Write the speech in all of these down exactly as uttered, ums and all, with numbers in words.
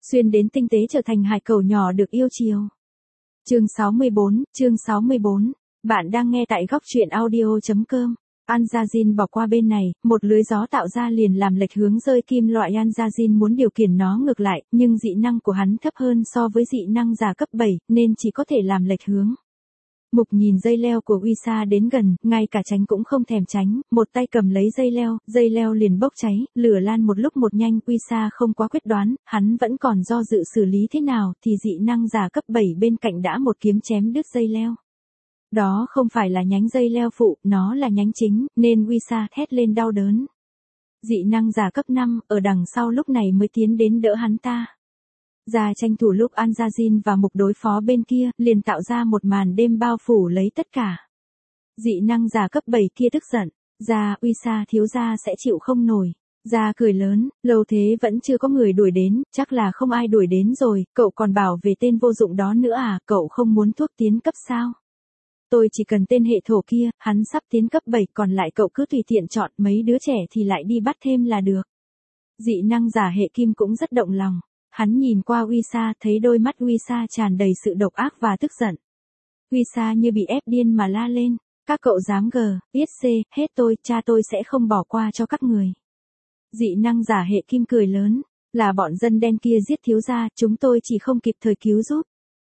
xuyên đến tinh tế trở thành hải cẩu nhỏ được yêu chiều. Chương sáu mươi bốn, chương sáu mươi bốn. Bạn đang nghe tại góc truyện audio chấm com. Anjazin bỏ qua bên này, một lưới gió tạo ra liền làm lệch hướng rơi kim loại. Anjazin muốn điều khiển nó ngược lại, nhưng dị năng của hắn thấp hơn so với dị năng giả cấp bảy, nên chỉ có thể làm lệch hướng. Mục nhìn dây leo của Wisa đến gần, ngay cả tránh cũng không thèm tránh, một tay cầm lấy dây leo, dây leo liền bốc cháy, lửa lan một lúc một nhanh. Wisa không quá quyết đoán, hắn vẫn còn do dự xử lý thế nào, thì dị năng giả cấp bảy bên cạnh đã một kiếm chém đứt dây leo. Đó không phải là nhánh dây leo phụ, nó là nhánh chính, nên Wisa thét lên đau đớn. Dị năng giả cấp năm, ở đằng sau lúc này mới tiến đến đỡ hắn ta. Ra tranh thủ lúc Anjazin và Mục đối phó bên kia, liền tạo ra một màn đêm bao phủ lấy tất cả. Dị năng giả cấp bảy kia tức giận, ra, Wisa thiếu gia sẽ chịu không nổi. Ra cười lớn, lâu thế vẫn chưa có người đuổi đến, chắc là không ai đuổi đến rồi, cậu còn bảo về tên vô dụng đó nữa à, cậu không muốn thuốc tiến cấp sao? Tôi chỉ cần tên hệ thổ kia, hắn sắp tiến cấp bảy, còn lại cậu cứ tùy tiện chọn, mấy đứa trẻ thì lại đi bắt thêm là được. Dị năng giả hệ kim cũng rất động lòng. Hắn nhìn qua Wisa, thấy đôi mắt Wisa tràn đầy sự độc ác và tức giận. Wisa như bị ép điên mà la lên, các cậu dám gờ, biết c, hết tôi, cha tôi sẽ không bỏ qua cho các người. Dị năng giả hệ kim cười lớn, là bọn dân đen kia giết thiếu gia, chúng tôi chỉ không kịp thời cứu giúp.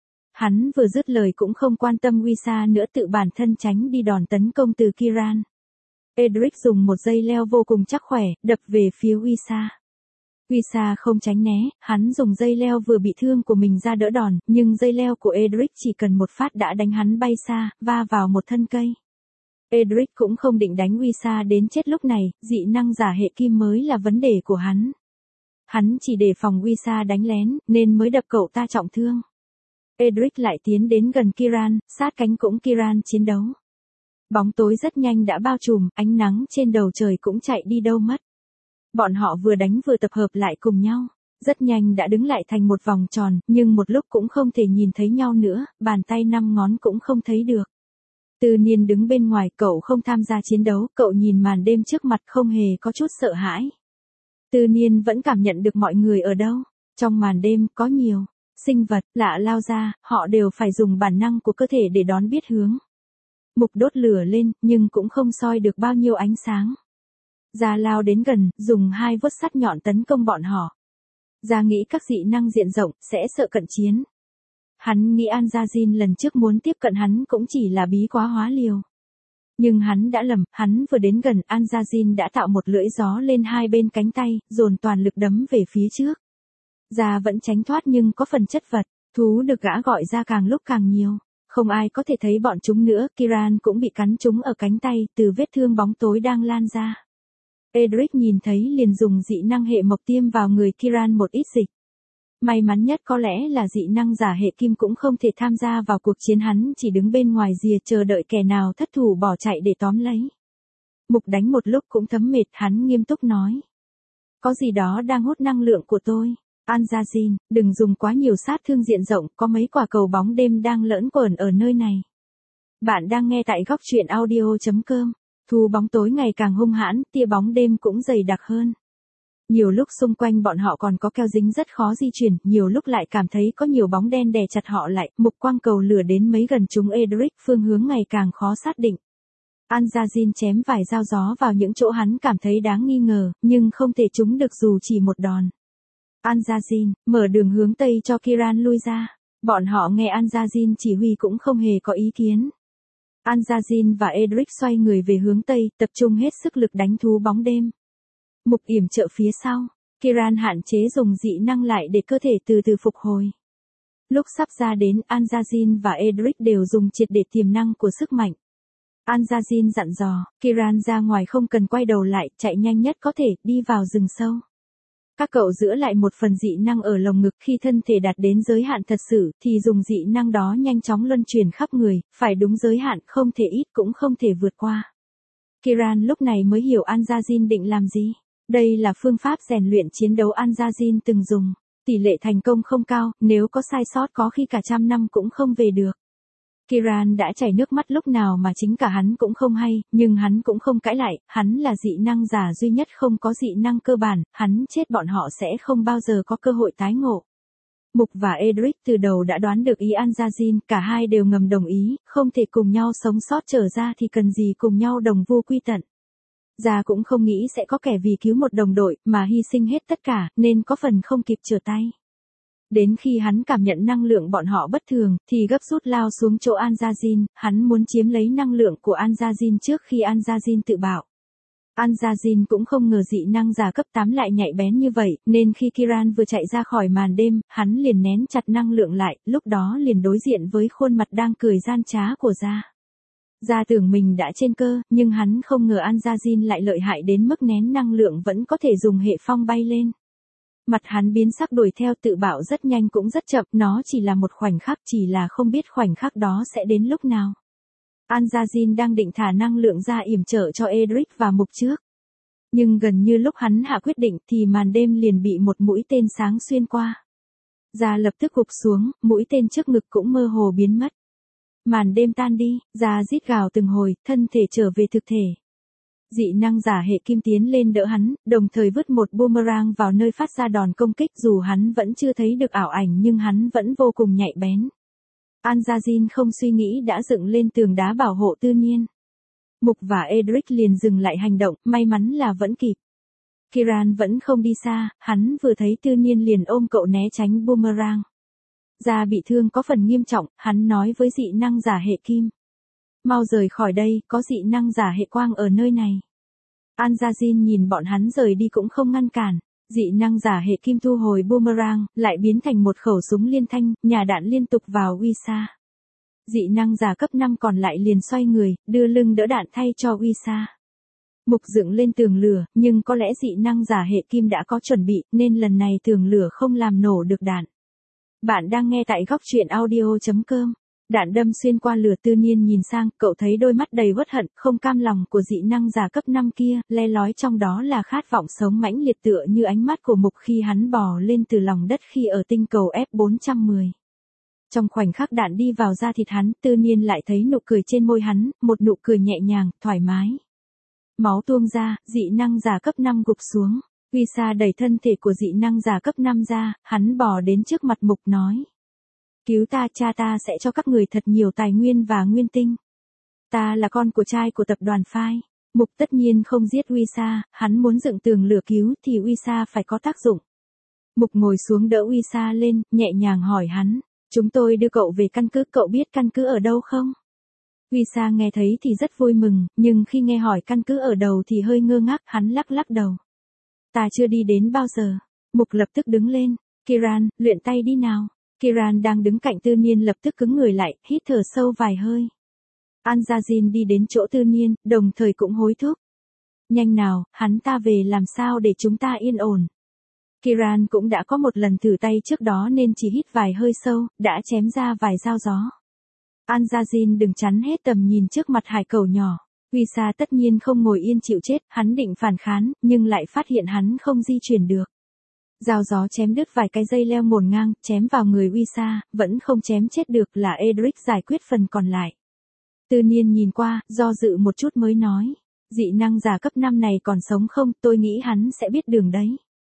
Hắn vừa dứt lời cũng không quan tâm Wisa nữa, tự bản thân tránh đi đòn tấn công từ Kiran. Edric dùng một dây leo vô cùng chắc khỏe, đập về phía Wisa. Wisa không tránh né, hắn dùng dây leo vừa bị thương của mình ra đỡ đòn, nhưng dây leo của Edric chỉ cần một phát đã đánh hắn bay xa, va vào một thân cây. Edric cũng không định đánh Wisa đến chết lúc này, dị năng giả hệ kim mới là vấn đề của hắn. Hắn chỉ đề phòng Wisa đánh lén, nên mới đập cậu ta trọng thương. Edric lại tiến đến gần Kiran, sát cánh cũng Kiran chiến đấu. Bóng tối rất nhanh đã bao trùm, ánh nắng trên đầu trời cũng chạy đi đâu mất. Bọn họ vừa đánh vừa tập hợp lại cùng nhau, rất nhanh đã đứng lại thành một vòng tròn, nhưng một lúc cũng không thể nhìn thấy nhau nữa, bàn tay năm ngón cũng không thấy được. Tư Niên đứng bên ngoài, cậu không tham gia chiến đấu, cậu nhìn màn đêm trước mặt không hề có chút sợ hãi. Tư Niên vẫn cảm nhận được mọi người ở đâu, trong màn đêm có nhiều sinh vật lạ lao ra, họ đều phải dùng bản năng của cơ thể để đón biết hướng. Mục đốt lửa lên, nhưng cũng không soi được bao nhiêu ánh sáng. Ra lao đến gần, dùng hai vuốt sắt nhọn tấn công bọn họ. Ra nghĩ các dị năng diện rộng, sẽ sợ cận chiến. Hắn nghĩ Anjazin lần trước muốn tiếp cận hắn cũng chỉ là bí quá hóa liều. Nhưng hắn đã lầm, hắn vừa đến gần, Anjazin đã tạo một lưỡi gió lên hai bên cánh tay, dồn toàn lực đấm về phía trước. Ra vẫn tránh thoát nhưng có phần chất vật, thú được gã gọi ra càng lúc càng nhiều. Không ai có thể thấy bọn chúng nữa, Kiran cũng bị cắn trúng ở cánh tay, từ vết thương bóng tối đang lan ra. Edric nhìn thấy liền dùng dị năng hệ mộc tiêm vào người Kiran một ít dịch. May mắn nhất có lẽ là dị năng giả hệ kim cũng không thể tham gia vào cuộc chiến, hắn chỉ đứng bên ngoài rìa chờ đợi kẻ nào thất thủ bỏ chạy để tóm lấy. Mục đánh một lúc cũng thấm mệt, hắn nghiêm túc nói. Có gì đó đang hút năng lượng của tôi. Anjazin, đừng dùng quá nhiều sát thương diện rộng, có mấy quả cầu bóng đêm đang lởn quởn ở nơi này. Bạn đang nghe tại góc truyện audio chấm com. Thú bóng tối ngày càng hung hãn, tia bóng đêm cũng dày đặc hơn. Nhiều lúc xung quanh bọn họ còn có keo dính rất khó di chuyển, nhiều lúc lại cảm thấy có nhiều bóng đen đè chặt họ lại, mục quang cầu lửa đến mấy gần chúng Edric, phương hướng ngày càng khó xác định. Anjazin chém vài dao gió vào những chỗ hắn cảm thấy đáng nghi ngờ, nhưng không thể trúng được dù chỉ một đòn. Anjazin, mở đường hướng Tây cho Kiran lui ra. Bọn họ nghe Anjazin chỉ huy cũng không hề có ý kiến. Anjazin và Edric xoay người về hướng Tây, tập trung hết sức lực đánh thú bóng đêm. Mục yểm trợ phía sau, Kiran hạn chế dùng dị năng lại để cơ thể từ từ phục hồi. Lúc sắp ra đến, Anjazin và Edric đều dùng triệt để tiềm năng của sức mạnh. Anjazin dặn dò, Kiran ra ngoài không cần quay đầu lại, chạy nhanh nhất có thể, đi vào rừng sâu. Các cậu giữ lại một phần dị năng ở lồng ngực, khi thân thể đạt đến giới hạn thật sự, thì dùng dị năng đó nhanh chóng luân chuyển khắp người, phải đúng giới hạn, không thể ít cũng không thể vượt qua. Kiran lúc này mới hiểu Anjazin định làm gì. Đây là phương pháp rèn luyện chiến đấu Anjazin từng dùng. Tỷ lệ thành công không cao, nếu có sai sót có khi cả trăm năm cũng không về được. Kiran đã chảy nước mắt lúc nào mà chính cả hắn cũng không hay, nhưng hắn cũng không cãi lại, hắn là dị năng giả duy nhất không có dị năng cơ bản, hắn chết bọn họ sẽ không bao giờ có cơ hội tái ngộ. Mục và Edric từ đầu đã đoán được ý Anjazin, cả hai đều ngầm đồng ý, không thể cùng nhau sống sót trở ra thì cần gì cùng nhau đồng vô quy tận. Gia cũng không nghĩ sẽ có kẻ vì cứu một đồng đội mà hy sinh hết tất cả, nên có phần không kịp trở tay. Đến khi hắn cảm nhận năng lượng bọn họ bất thường, thì gấp rút lao xuống chỗ Anjazin, hắn muốn chiếm lấy năng lượng của Anjazin trước khi Anjazin tự bạo. Anjazin cũng không ngờ dị năng giả cấp tám lại nhạy bén như vậy, nên khi Kiran vừa chạy ra khỏi màn đêm, hắn liền nén chặt năng lượng lại, lúc đó liền đối diện với khuôn mặt đang cười gian trá của Gia. Gia tưởng mình đã trên cơ, nhưng hắn không ngờ Anjazin lại lợi hại đến mức nén năng lượng vẫn có thể dùng hệ phong bay lên. Mặt hắn biến sắc đuổi theo tự bảo rất nhanh cũng rất chậm, nó chỉ là một khoảnh khắc, chỉ là không biết khoảnh khắc đó sẽ đến lúc nào. Anjazin đang định thả năng lượng ra yểm trợ cho Edric và Mục trước. Nhưng gần như lúc hắn hạ quyết định thì màn đêm liền bị một mũi tên sáng xuyên qua. Gia lập tức gục xuống, mũi tên trước ngực cũng mơ hồ biến mất. Màn đêm tan đi, Gia rít gào từng hồi, thân thể trở về thực thể. Dị năng giả hệ kim tiến lên đỡ hắn, đồng thời vứt một boomerang vào nơi phát ra đòn công kích, dù hắn vẫn chưa thấy được ảo ảnh nhưng hắn vẫn vô cùng nhạy bén. Anjazin không suy nghĩ đã dựng lên tường đá bảo hộ Tư Niên. Mục và Edric liền dừng lại hành động, may mắn là vẫn kịp. Kiran vẫn không đi xa, hắn vừa thấy Tư Niên liền ôm cậu né tránh boomerang. Gia bị thương có phần nghiêm trọng, hắn nói với dị năng giả hệ kim. Mau rời khỏi đây, có dị năng giả hệ quang ở nơi này. Anjazin nhìn bọn hắn rời đi cũng không ngăn cản. Dị năng giả hệ kim thu hồi boomerang, lại biến thành một khẩu súng liên thanh, nhả đạn liên tục vào Wisa. Dị năng giả cấp năm còn lại liền xoay người, đưa lưng đỡ đạn thay cho Wisa. Mục dựng lên tường lửa, nhưng có lẽ dị năng giả hệ kim đã có chuẩn bị, nên lần này tường lửa không làm nổ được đạn. Bạn đang nghe tại góc truyện audio chấm com. Đạn đâm xuyên qua lửa. Tư Niên nhìn sang, cậu thấy đôi mắt đầy uất hận, không cam lòng của dị năng giả cấp năm kia, le lói trong đó là khát vọng sống mãnh liệt tựa như ánh mắt của Mục khi hắn bò lên từ lòng đất khi ở tinh cầu F bốn trăm mười. Trong khoảnh khắc đạn đi vào da thịt hắn, Tư Niên lại thấy nụ cười trên môi hắn, một nụ cười nhẹ nhàng, thoải mái. Máu tuôn ra, dị năng giả cấp năm gục xuống. Wisa đẩy thân thể của dị năng giả cấp năm ra, hắn bò đến trước mặt Mục nói. Cứu ta, cha ta sẽ cho các người thật nhiều tài nguyên và nguyên tinh. Ta là con của trai của tập đoàn Phai. Mục tất nhiên không giết Wisa, hắn muốn dựng tường lửa cứu thì Wisa phải có tác dụng. Mục ngồi xuống đỡ Wisa lên, nhẹ nhàng hỏi hắn. Chúng tôi đưa cậu về căn cứ, cậu biết căn cứ ở đâu không? Wisa nghe thấy thì rất vui mừng, nhưng khi nghe hỏi căn cứ ở đâu thì hơi ngơ ngác, hắn lắc lắc đầu. Ta chưa đi đến bao giờ. Mục lập tức đứng lên. Kiran, luyện tay đi nào. Kiran đang đứng cạnh Tư Niên lập tức cứng người lại, hít thở sâu vài hơi. Anjazin đi đến chỗ Tư Niên, đồng thời cũng hối thúc. Nhanh nào, hắn ta về làm sao để chúng ta yên ổn. Kiran cũng đã có một lần thử tay trước đó nên chỉ hít vài hơi sâu, đã chém ra vài dao gió. Anjazin đừng chắn hết tầm nhìn trước mặt hải cẩu nhỏ. Wisa tất nhiên không ngồi yên chịu chết, hắn định phản kháng, nhưng lại phát hiện hắn không di chuyển được. Dao gió chém đứt vài cái dây leo ngổn ngang, chém vào người Wisa, vẫn không chém chết được, là Edric giải quyết phần còn lại. Tư Niên nhìn qua, do dự một chút mới nói. Dị năng giả cấp năm này còn sống không, tôi nghĩ hắn sẽ biết đường đấy.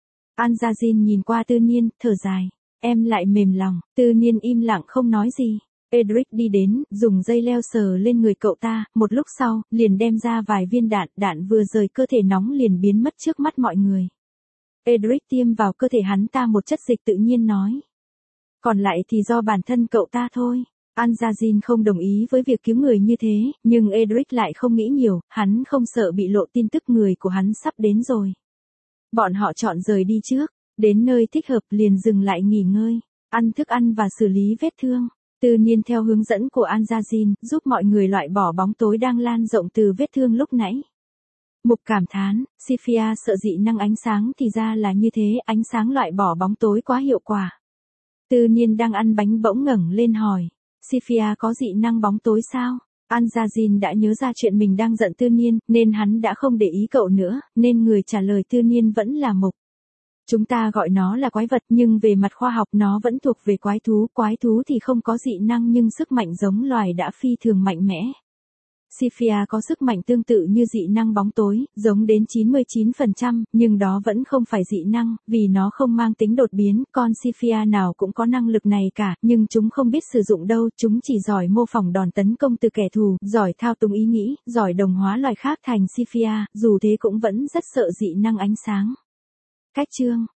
Anjazin nhìn qua Tư Niên, thở dài. Em lại mềm lòng. Tư Niên im lặng không nói gì. Edric đi đến, dùng dây leo sờ lên người cậu ta, một lúc sau, liền đem ra vài viên đạn, đạn vừa rời cơ thể nóng liền biến mất trước mắt mọi người. Edric tiêm vào cơ thể hắn ta một chất dịch tự nhiên nói. Còn lại thì do bản thân cậu ta thôi. Anjazin không đồng ý với việc cứu người như thế, nhưng Edric lại không nghĩ nhiều, hắn không sợ bị lộ tin tức người của hắn sắp đến rồi. Bọn họ chọn rời đi trước, đến nơi thích hợp liền dừng lại nghỉ ngơi, ăn thức ăn và xử lý vết thương. Tư Niên theo hướng dẫn của Anjazin, giúp mọi người loại bỏ bóng tối đang lan rộng từ vết thương lúc nãy. Mục cảm thán, Sophia sợ dị năng ánh sáng thì ra là như thế, ánh sáng loại bỏ bóng tối quá hiệu quả. Tư Niên đang ăn bánh bỗng ngẩng lên hỏi, Sophia có dị năng bóng tối sao? Anjazin đã nhớ ra chuyện mình đang giận Tư Niên, nên hắn đã không để ý cậu nữa, nên người trả lời Tư Niên vẫn là Mục. Chúng ta gọi nó là quái vật, nhưng về mặt khoa học nó vẫn thuộc về quái thú, quái thú thì không có dị năng nhưng sức mạnh giống loài đã phi thường mạnh mẽ. Siphia có sức mạnh tương tự như dị năng bóng tối, giống đến chín mươi chín phần trăm, nhưng đó vẫn không phải dị năng, vì nó không mang tính đột biến, con Siphia nào cũng có năng lực này cả, nhưng chúng không biết sử dụng đâu, chúng chỉ giỏi mô phỏng đòn tấn công từ kẻ thù, giỏi thao túng ý nghĩ, giỏi đồng hóa loài khác thành Siphia, dù thế cũng vẫn rất sợ dị năng ánh sáng. Cách chương